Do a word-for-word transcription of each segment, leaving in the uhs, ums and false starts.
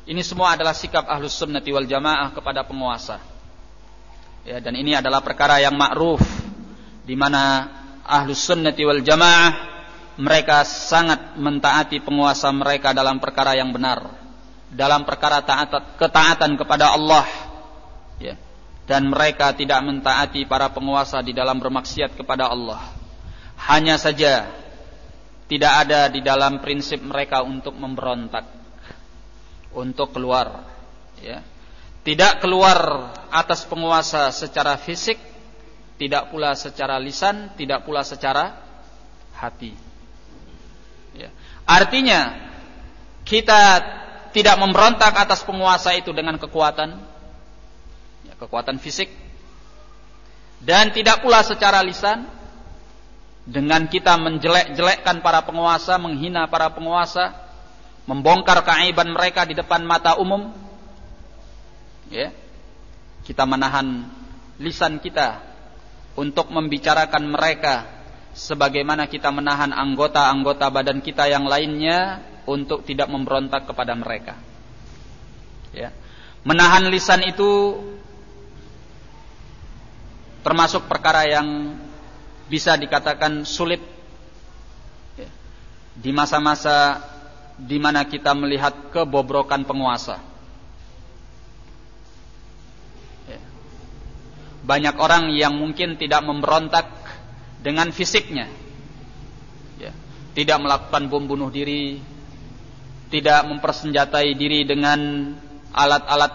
Ini semua adalah sikap Ahlus Sunnati wal Jamaah kepada penguasa. Ya, dan ini adalah perkara yang ma'ruf, di mana Ahlus Sunnati wal Jamaah mereka sangat mentaati penguasa mereka dalam perkara yang benar, dalam perkara taat, ketaatan kepada Allah. Ya. Dan mereka tidak mentaati para penguasa di dalam bermaksiat kepada Allah. Hanya saja tidak ada di dalam prinsip mereka untuk memberontak, untuk keluar, ya. Tidak keluar atas penguasa secara fisik, tidak pula secara lisan, tidak pula secara hati, ya. Artinya kita tidak memberontak atas penguasa itu dengan kekuatan, ya, kekuatan fisik, dan tidak pula secara lisan dengan kita menjelek-jelekkan para penguasa, menghina para penguasa, membongkar keaiban mereka di depan mata umum. Ya, kita menahan lisan kita untuk membicarakan mereka sebagaimana kita menahan anggota-anggota badan kita yang lainnya untuk tidak memberontak kepada mereka. Ya, menahan lisan itu termasuk perkara yang bisa dikatakan sulit, ya, di masa-masa di mana kita melihat kebobrokan penguasa. Ya. Banyak orang yang mungkin tidak memberontak dengan fisiknya, ya, tidak melakukan bom bunuh diri, tidak mempersenjatai diri dengan alat-alat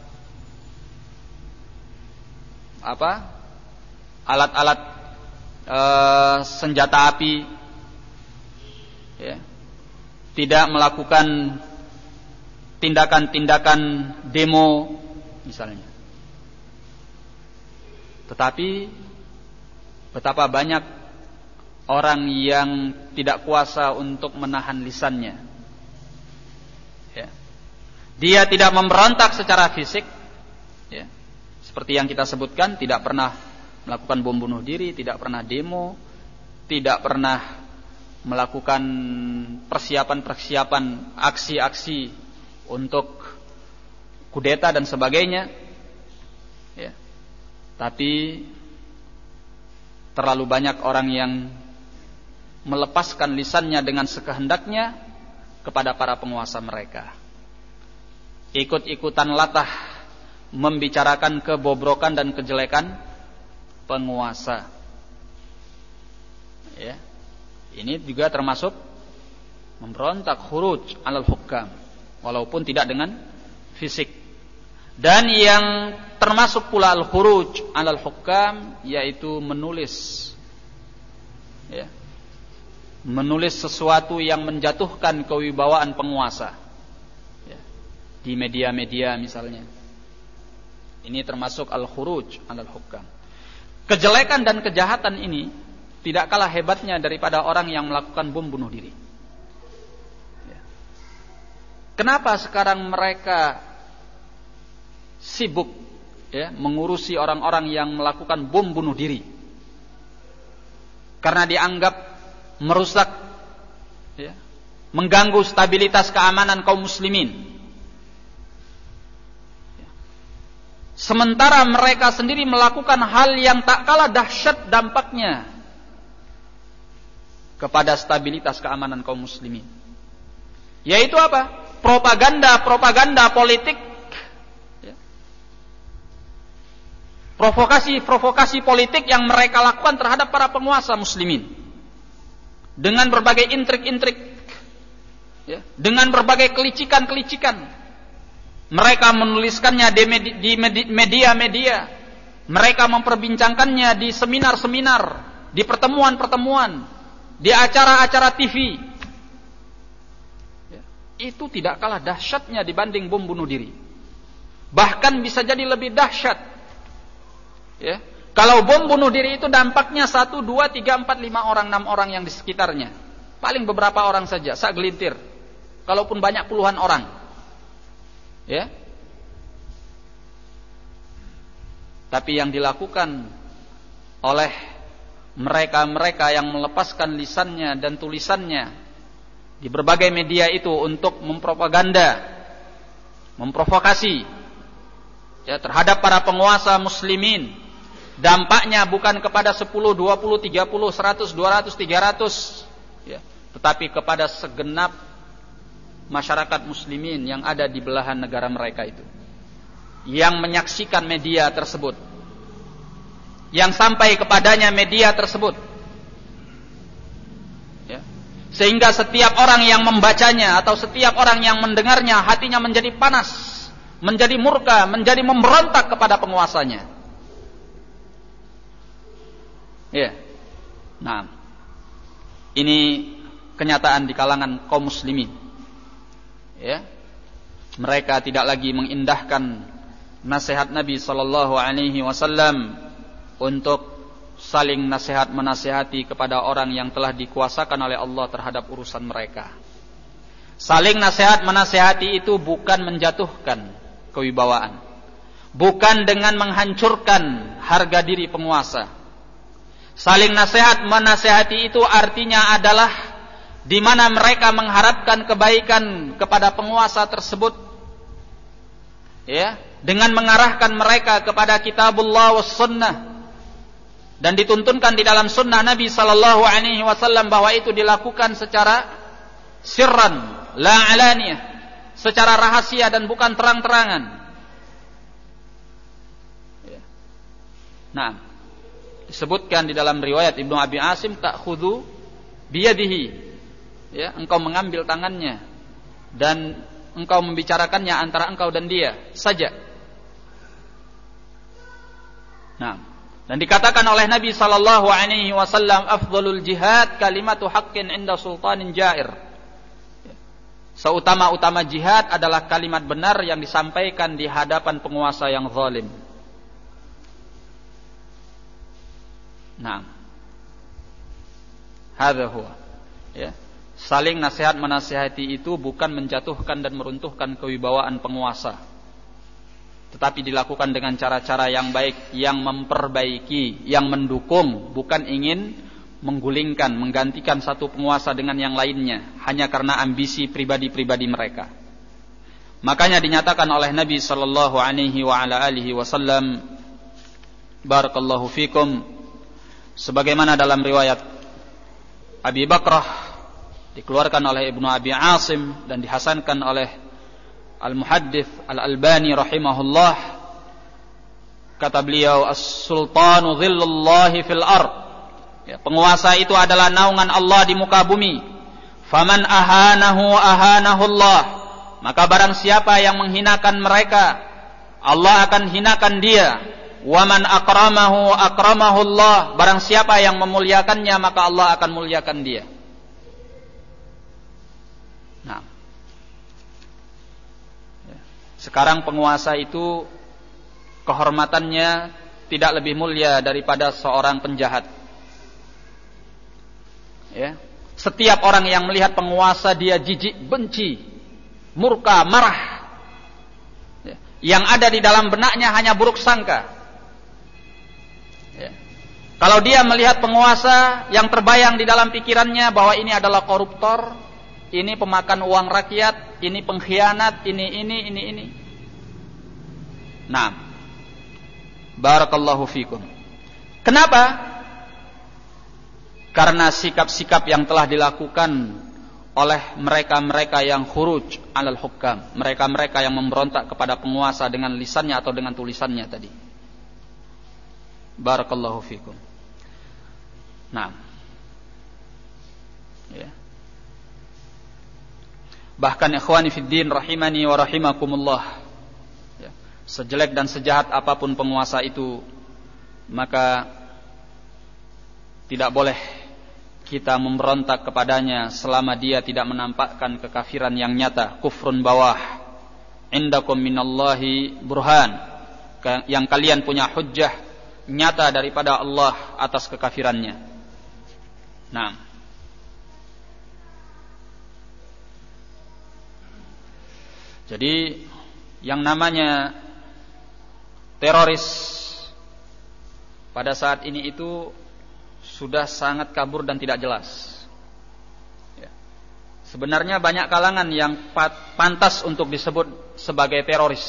apa? Alat-alat e, senjata api, ya. Tidak melakukan tindakan-tindakan demo misalnya. Tetapi betapa banyak orang yang tidak kuasa untuk menahan lisannya. Ya. Dia tidak memberontak secara fisik, ya. Seperti yang kita sebutkan, tidak pernah melakukan bom bunuh diri, tidak pernah demo, tidak pernah melakukan persiapan-persiapan aksi-aksi untuk kudeta dan sebagainya, ya. Tapi terlalu banyak orang yang melepaskan lisannya dengan sekehendaknya kepada para penguasa mereka, ikut-ikutan latah membicarakan kebobrokan dan kejelekan penguasa, ya. Ini juga termasuk memberontak, khuruj alal hukam, walaupun tidak dengan fisik. Dan yang termasuk pula al-khuruj alal hukam, yaitu menulis, ya, menulis sesuatu yang menjatuhkan kewibawaan penguasa, ya, di media-media misalnya. Ini termasuk al-khuruj alal hukam. Kejelekan dan kejahatan ini tidak kalah hebatnya daripada orang yang melakukan bom bunuh diri. Ya. Kenapa sekarang mereka sibuk, ya, mengurusi orang-orang yang melakukan bom bunuh diri? Karena dianggap merusak, ya, mengganggu stabilitas keamanan kaum muslimin. Ya. Sementara mereka sendiri melakukan hal yang tak kalah dahsyat dampaknya kepada stabilitas keamanan kaum muslimin. Yaitu apa? Propaganda-propaganda politik, ya. Provokasi-provokasi politik yang mereka lakukan terhadap para penguasa muslimin dengan berbagai intrik-intrik, ya, dengan berbagai kelicikan-kelicikan. Mereka menuliskannya di media-media, mereka memperbincangkannya di seminar-seminar, di pertemuan-pertemuan, di acara-acara T V. Ya, itu tidak kalah dahsyatnya dibanding bom bunuh diri. Bahkan bisa jadi lebih dahsyat. Ya, kalau bom bunuh diri itu dampaknya satu, dua, tiga, empat, lima orang, enam orang yang di sekitarnya. Paling beberapa orang saja, segelintir. Kalaupun banyak puluhan orang. Ya. Tapi yang dilakukan oleh mereka-mereka yang melepaskan lisannya dan tulisannya di berbagai media itu untuk mempropaganda, memprovokasi ya terhadap para penguasa muslimin. Dampaknya bukan kepada sepuluh, dua puluh, tiga puluh, seratus, dua ratus, tiga ratus ya, tetapi kepada segenap masyarakat muslimin yang ada di belahan negara mereka itu, yang menyaksikan media tersebut, yang sampai kepadanya media tersebut ya. Sehingga setiap orang yang membacanya atau setiap orang yang mendengarnya hatinya menjadi panas, menjadi murka, menjadi memberontak kepada penguasanya. Ya. Nah, ini kenyataan di kalangan kaum muslimin. Ya. Mereka tidak lagi mengindahkan nasihat Nabi sallallahu alaihi wasallam untuk saling nasihat menasihati kepada orang yang telah dikuasakan oleh Allah terhadap urusan mereka. Saling nasihat menasihati itu bukan menjatuhkan kewibawaan, bukan dengan menghancurkan harga diri penguasa. Saling nasihat menasihati itu artinya adalah di mana mereka mengharapkan kebaikan kepada penguasa tersebut, ya, dengan mengarahkan mereka kepada kitabullah was sunnah, dan dituntunkan di dalam sunnah Nabi sallallahu alaihi wasallam bahwa itu dilakukan secara sirran, la alaniyah, secara rahasia dan bukan terang-terangan. Ya. Nah, disebutkan di dalam riwayat Ibnu Abi Asim, ta'khudhu biyadihi, ya, engkau mengambil tangannya dan engkau membicarakannya antara engkau dan dia saja. Nah, dan dikatakan oleh Nabi sallallahu alaihi wasallam, afdhalul jihad kalimatu haqqin 'inda sultanin jair. Seutama-utama jihad adalah kalimat benar yang disampaikan di hadapan penguasa yang zalim. Nah, hadza huwa. Ya. Saling nasihat menasihati itu bukan menjatuhkan dan meruntuhkan kewibawaan penguasa, tetapi dilakukan dengan cara-cara yang baik, yang memperbaiki, yang mendukung, bukan ingin menggulingkan, menggantikan satu penguasa dengan yang lainnya hanya karena ambisi pribadi-pribadi mereka. Makanya dinyatakan oleh Nabi sallallahu alaihi wa ala alihi wasallam, barakallahu fikum, sebagaimana dalam riwayat Abi Bakrah dikeluarkan oleh Ibnu Abi Asim dan dihasankan oleh Al-Muhaddits Al-Albani rahimahullah, kata beliau, as-sultanu dhillullahi fil ard, ya, penguasa itu adalah naungan Allah di muka bumi. Faman ahanahu ahanahu Allah, maka barang siapa yang menghinakan mereka, Allah akan hinakan dia. Waman akramahu akramahu Allah, barang siapa yang memuliakannya maka Allah akan muliakan dia. Nah, sekarang penguasa itu kehormatannya tidak lebih mulia daripada seorang penjahat. Ya, setiap orang yang melihat penguasa dia jijik, benci, murka, marah. Ya, yang ada di dalam benaknya hanya buruk sangka. Ya. Kalau dia melihat penguasa, yang terbayang di dalam pikirannya bahwa ini adalah koruptor, ini pemakan uang rakyat, ini pengkhianat, ini ini ini ini. Nah, barakallahu fikum. Kenapa? Karena sikap-sikap yang telah dilakukan oleh mereka-mereka yang khuruj alal hukam, mereka-mereka yang memberontak kepada penguasa dengan lisannya atau dengan tulisannya tadi. Barakallahu fikum. Nah, ya. Bahkan ikhwani fiddin rahimani wa rahimakumullah, ya, sejelek dan sejahat apapun penguasa itu, maka tidak boleh kita memberontak kepadanya selama dia tidak menampakkan kekafiran yang nyata, kufrun bawah. Indakum minallahi burhan, yang kalian punya hujjah nyata daripada Allah atas kekafirannya. Nah, jadi yang namanya teroris pada saat ini itu sudah sangat kabur dan tidak jelas. Ya. sebenarnya banyak kalangan yang pantas untuk disebut sebagai teroris.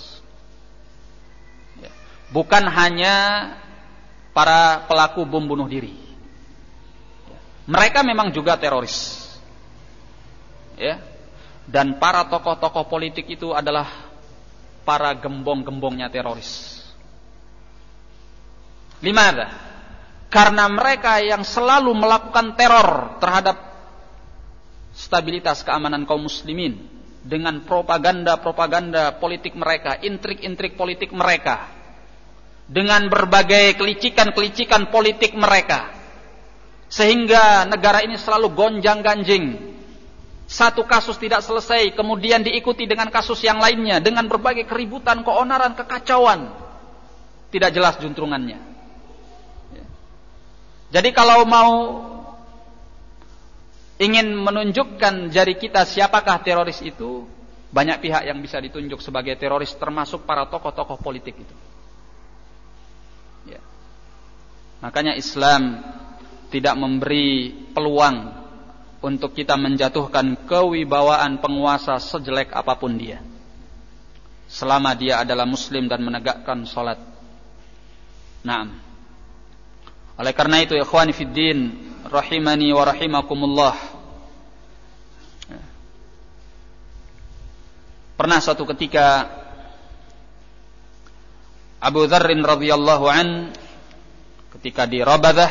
Bukan hanya para pelaku bom bunuh diri. Mereka memang juga teroris. Ya. Dan para tokoh-tokoh politik itu adalah para gembong-gembongnya teroris. Limada? Karena mereka yang selalu melakukan teror terhadap stabilitas keamanan kaum muslimin dengan propaganda-propaganda politik mereka, intrik-intrik politik mereka, dengan berbagai kelicikan-kelicikan politik mereka, sehingga negara ini selalu gonjang-ganjing. Satu kasus tidak selesai, kemudian diikuti dengan kasus yang lainnya, dengan berbagai keributan, keonaran, kekacauan, tidak jelas juntrungannya. Jadi kalau mau ingin menunjukkan jari kita siapakah teroris itu, banyak pihak yang bisa ditunjuk sebagai teroris, termasuk para tokoh-tokoh politik itu. Ya. Makanya Islam tidak memberi peluang untuk kita menjatuhkan kewibawaan penguasa sejelek apapun dia, selama dia adalah muslim dan menegakkan salat. Naam. Oleh karena itu, ikhwani fiddin, rahimani wa rahimakumullah, pernah suatu ketika Abu Dzar radhiyallahu an ketika di Rabadah,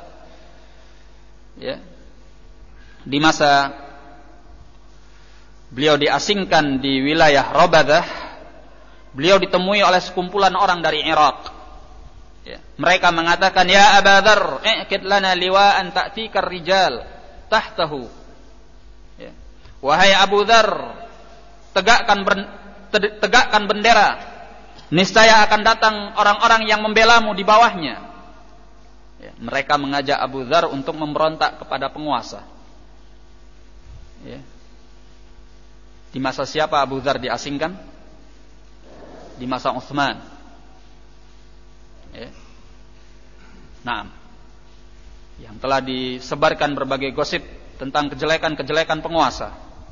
ya, di masa beliau diasingkan di wilayah Rabadah, beliau ditemui oleh sekumpulan orang dari Irak. Ya. Mereka mengatakan, ya Abu Dzar, i'qid lana liwa'an ta'tika ar-rijal tahtahu. Ya. Wahai Abu Dzar, tegakkan ber, tegakkan bendera, niscaya akan datang orang-orang yang membelamu di bawahnya. Ya. Mereka mengajak Abu Dzar untuk memberontak kepada penguasa. Ya. Di masa siapa Abu Dzar diasingkan? Di masa Utsman. Ya. Nah, yang telah disebarkan berbagai gosip tentang kejelekan-kejelekan penguasa.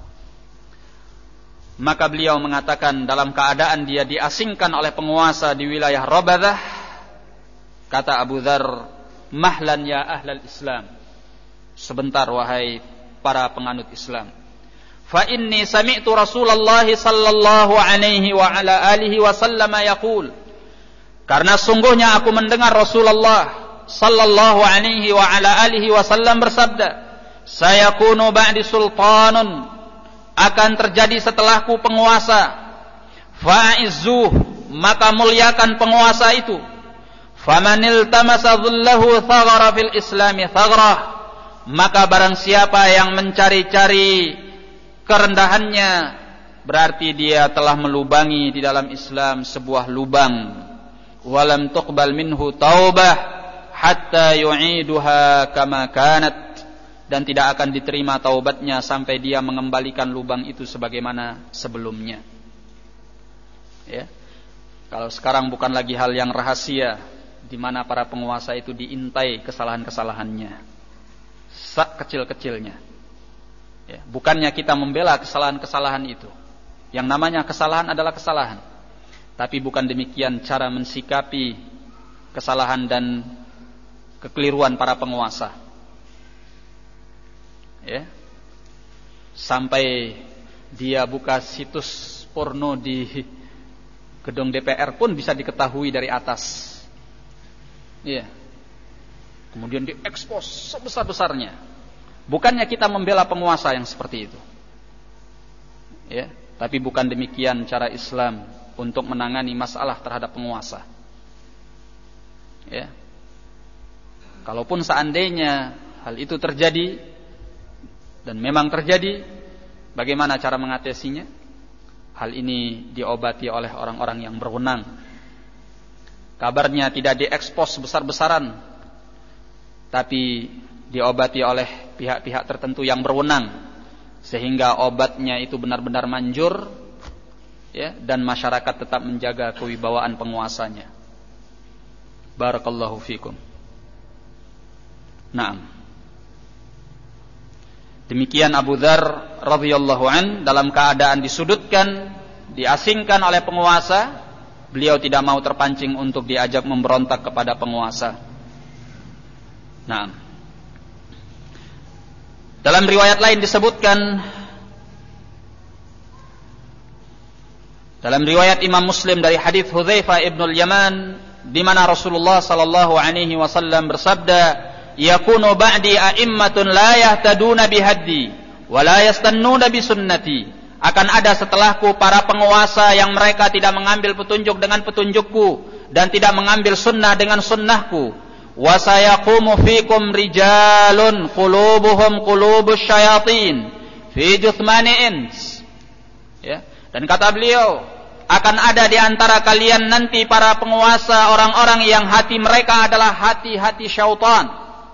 Maka beliau mengatakan dalam keadaan dia diasingkan oleh penguasa di wilayah Rabadah, kata Abu Dzar, mahlan ya ahlal Islam, sebentar wahai para penganut Islam. Fa inni sami'tu Rasulullah sallallahu alaihi wa ala alihi wasallam yaqul, karena sungguhnya aku mendengar Rasulullah sallallahu alaihi wa ala alihi wasallam bersabda, sayakunu ba'di sultanun, akan terjadi setelahku penguasa, fa'izzuh, maka muliakan penguasa itu, famanil tamasa dhullahu thaghara fil islami thagrah, maka barang siapa yang mencari-cari kerendahannya, berarti dia telah melubangi di dalam Islam sebuah lubang. Walam tuqbal minhu taubah hatta yu'iduha kama kanat, dan tidak akan diterima taubatnya sampai dia mengembalikan lubang itu sebagaimana sebelumnya. Ya. Kalau sekarang bukan lagi hal yang rahasia di mana para penguasa itu diintai kesalahan-kesalahannya, sak kecil-kecilnya. Ya. Bukannya kita membela kesalahan-kesalahan itu. Yang namanya kesalahan adalah kesalahan. Tapi bukan demikian cara mensikapi kesalahan dan kekeliruan para penguasa. Ya. Sampai dia buka situs porno di gedung D P R pun bisa diketahui dari atas. Ya. Kemudian diekspos sebesar-besarnya. Bukannya kita membela penguasa yang seperti itu. Ya, tapi bukan demikian cara Islam untuk menangani masalah terhadap penguasa. Ya. Kalaupun seandainya hal itu terjadi dan memang terjadi, bagaimana cara mengatasinya? Hal ini diobati oleh orang-orang yang berwenang. Kabarnya tidak diekspos besar-besaran, tapi diobati oleh pihak-pihak tertentu yang berwenang, sehingga obatnya itu benar-benar manjur. Ya, dan masyarakat tetap menjaga kewibawaan penguasanya. Barakallahu fikum. Naam. Demikian Abu Dzar radhiyallahu an dalam keadaan disudutkan, diasingkan oleh penguasa, beliau tidak mau terpancing untuk diajak memberontak kepada penguasa. Nah, dalam riwayat lain disebutkan, dalam riwayat Imam Muslim dari hadis Hudzaifah ibnul Yaman, di mana Rasulullah sallallahu alaihi wasallam bersabda, "Yakunu ba'di a'immatun la yahtaduna bihaddi wa la yastannuna bi sunnati." Akan ada setelahku para penguasa yang mereka tidak mengambil petunjuk dengan petunjukku dan tidak mengambil sunnah dengan sunnahku. Wa sayaqumu fikum rijalun qulubuhum qulubus syayatin fi juthmani ins. Ya, dan kata beliau, akan ada di antara kalian nanti para penguasa orang-orang yang hati mereka adalah hati-hati syaitan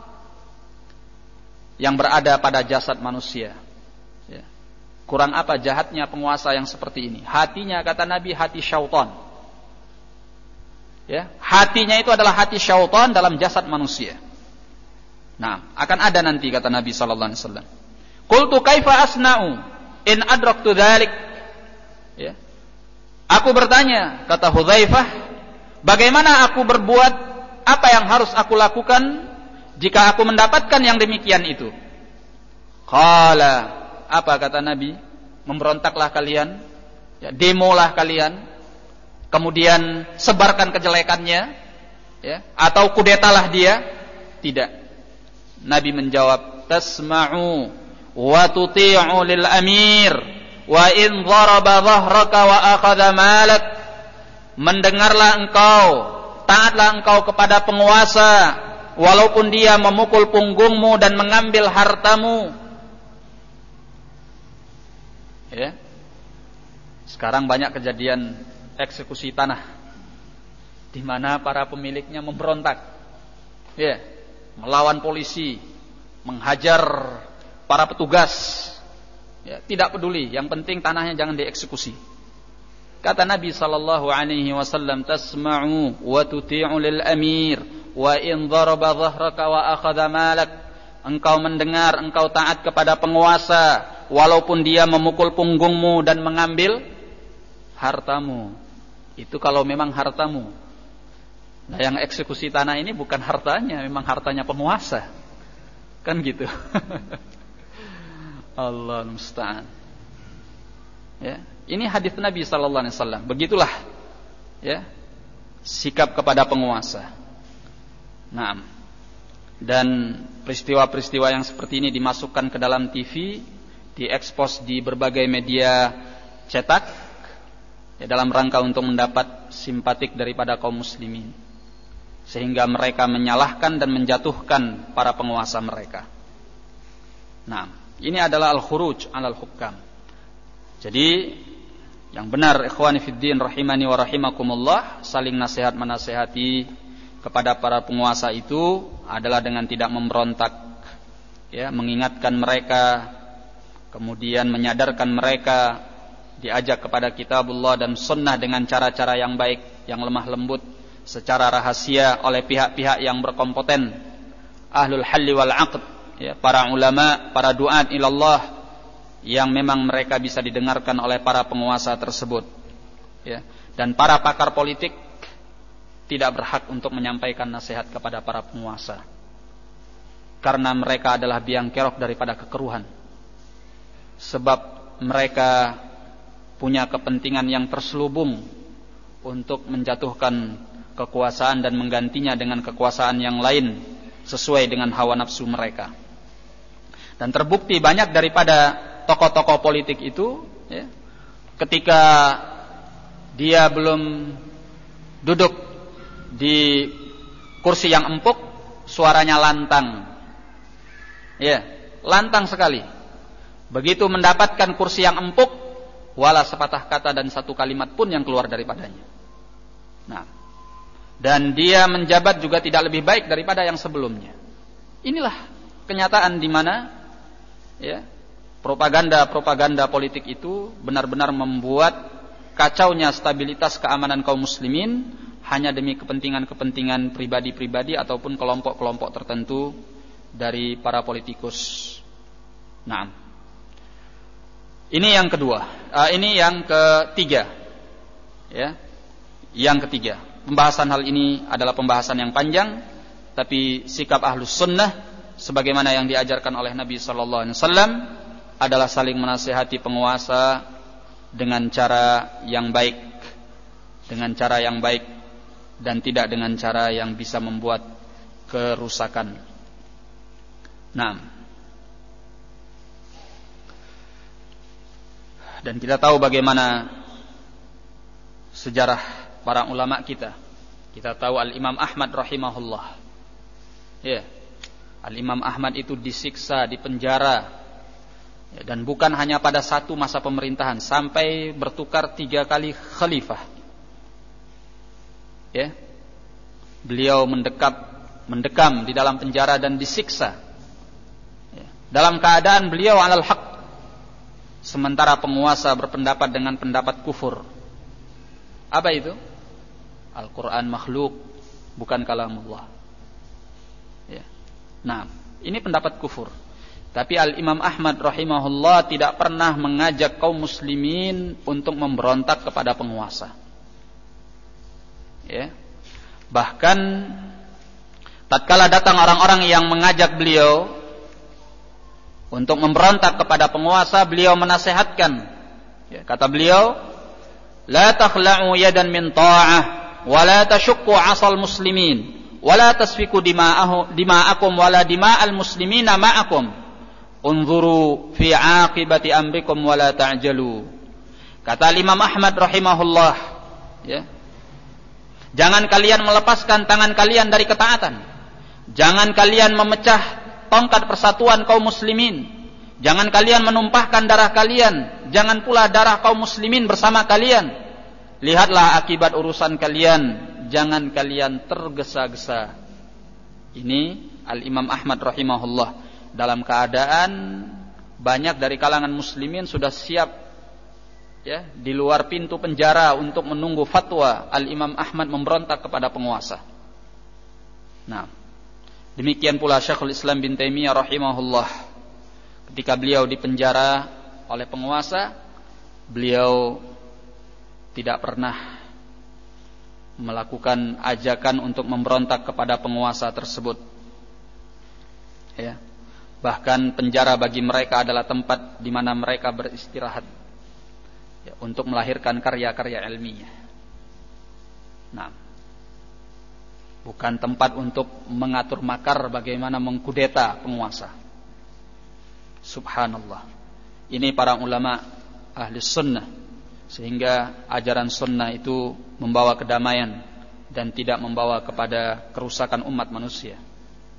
yang berada pada jasad manusia. Ya. Kurang apa jahatnya penguasa yang seperti ini? Hatinya, kata Nabi, hati syaitan. Ya, hatinya itu adalah hati syaitan dalam jasad manusia. Nah, akan ada nanti, kata Nabi sallallahu alaihi wasallam. Qultu kaifa asna'u in adraktu dzalik? Ya. Aku bertanya, kata Hudzaifah, bagaimana aku berbuat, apa yang harus aku lakukan jika aku mendapatkan yang demikian itu? Qala, apa kata Nabi? Memberontaklah kalian, ya, demolah kalian, kemudian sebarkan kejelekannya, ya, atau kudetalah dia? Tidak. Nabi menjawab, tasma'u wa tuti'u lil amir wa in dharaba dhahraka wa akhadha malak. Mendengarlah engkau, taatlah engkau kepada penguasa walaupun dia memukul punggungmu dan mengambil hartamu. Ya. Sekarang banyak kejadian eksekusi tanah di mana para pemiliknya memberontak. Ya, melawan polisi, menghajar para petugas. Ya, tidak peduli, yang penting tanahnya jangan dieksekusi. Kata Nabi sallallahu alaihi wasallam, tasma'u wa tuti'u lil amir wa in daraba dhahraka wa akhadha malak. Engkau mendengar, engkau taat kepada penguasa walaupun dia memukul punggungmu dan mengambil hartamu. Itu kalau memang hartamu. Nah, yang eksekusi tanah ini bukan hartanya, memang hartanya penguasa. Kan gitu. Allah musta'an. Ya, ini hadis Nabi sallallahu alaihi wasallam. Begitulah, ya, sikap kepada penguasa. Naam. Dan peristiwa-peristiwa yang seperti ini dimasukkan ke dalam T V, diekspos di berbagai media cetak, ya, dalam rangka untuk mendapat simpatik daripada kaum muslimin, sehingga mereka menyalahkan dan menjatuhkan para penguasa mereka. Nah, ini adalah al-khuruj 'alal hukam. Jadi yang benar, ikhwani fiddin rahimani wa rahimakumullah, saling nasihat menasihati kepada para penguasa itu adalah dengan tidak memberontak, ya, mengingatkan mereka, kemudian menyadarkan mereka, diajak kepada kitabullah dan sunnah dengan cara-cara yang baik, yang lemah lembut, secara rahasia oleh pihak-pihak yang berkompeten, ahlul halli wal 'aqd, ya, para ulama, para duat ilallah yang memang mereka bisa didengarkan oleh para penguasa tersebut, ya. Dan para pakar politik tidak berhak untuk menyampaikan nasihat kepada para penguasa, karena mereka adalah biang kerok daripada kekeruhan, sebab mereka punya kepentingan yang terselubung untuk menjatuhkan kekuasaan dan menggantinya dengan kekuasaan yang lain sesuai dengan hawa nafsu mereka. Dan terbukti banyak daripada tokoh-tokoh politik itu, ya, ketika dia belum duduk di kursi yang empuk, suaranya lantang, ya, lantang sekali. Begitu mendapatkan kursi yang empuk, wala sepatah kata dan satu kalimat pun yang keluar daripadanya. Nah, dan dia menjabat juga tidak lebih baik daripada yang sebelumnya. Inilah kenyataan di mana, ya, propaganda-propaganda politik itu benar-benar membuat kacaunya stabilitas keamanan kaum muslimin hanya demi kepentingan-kepentingan pribadi-pribadi ataupun kelompok-kelompok tertentu dari para politikus. Nah, Ini yang kedua. Uh, ini yang ketiga. Ya. Yang ketiga. Pembahasan hal ini adalah pembahasan yang panjang, tapi sikap Ahlus Sunnah sebagaimana yang diajarkan oleh Nabi sallallahu alaihi wasallam adalah saling menasihati penguasa dengan cara yang baik, dengan cara yang baik dan tidak dengan cara yang bisa membuat kerusakan. Nah, dan kita tahu bagaimana sejarah para ulama kita. Kita tahu Al-Imam Ahmad rahimahullah. Ya. Al-Imam Ahmad itu disiksa, dipenjara. Ya, dan bukan hanya pada satu masa pemerintahan, sampai bertukar tiga kali khalifah. Ya. Beliau mendekap, mendekam di dalam penjara dan disiksa. Ya. Dalam keadaan beliau alal haq. Sementara penguasa berpendapat dengan pendapat kufur. Apa itu? Al-Quran makhluk, bukan kalamullah. Ya. Nah, ini pendapat kufur. Tapi Al-Imam Ahmad rahimahullah tidak pernah mengajak kaum muslimin untuk memberontak kepada penguasa. Ya. Bahkan tatkala datang orang-orang yang mengajak beliau untuk memberontak kepada penguasa, beliau menasehatkan. Ya, kata beliau, la takhla'u yadan min ta'ah wa la tashukku 'asal muslimin wa la tasfiku dima'ahu dima'akum wa la dima'al muslimina ma'akum unzuru fi 'aqibati amrikum wa la ta'jalu. Kata Imam Ahmad rahimahullah, ya. Jangan kalian melepaskan tangan kalian dari ketaatan. Jangan kalian memecah tongkat persatuan kaum muslimin. Jangan kalian menumpahkan darah kalian. Jangan pula darah kaum muslimin bersama kalian. Lihatlah akibat urusan kalian. Jangan kalian tergesa-gesa. Ini Al-Imam Ahmad rahimahullah. Dalam keadaan banyak dari kalangan muslimin sudah siap, ya, di luar pintu penjara untuk menunggu fatwa Al-Imam Ahmad memberontak kepada penguasa. Nah, demikian pula Syekhul Islam bin Taimiyah rahimahullah. Ketika beliau dipenjara oleh penguasa, beliau tidak pernah melakukan ajakan untuk memberontak kepada penguasa tersebut. Ya. Bahkan penjara bagi mereka adalah tempat di mana mereka beristirahat, ya, untuk melahirkan karya-karya ilmiah. Nah, bukan tempat untuk mengatur makar bagaimana mengkudeta penguasa. Subhanallah. Ini para ulama ahli sunnah, sehingga ajaran sunnah itu membawa kedamaian dan tidak membawa kepada kerusakan umat manusia.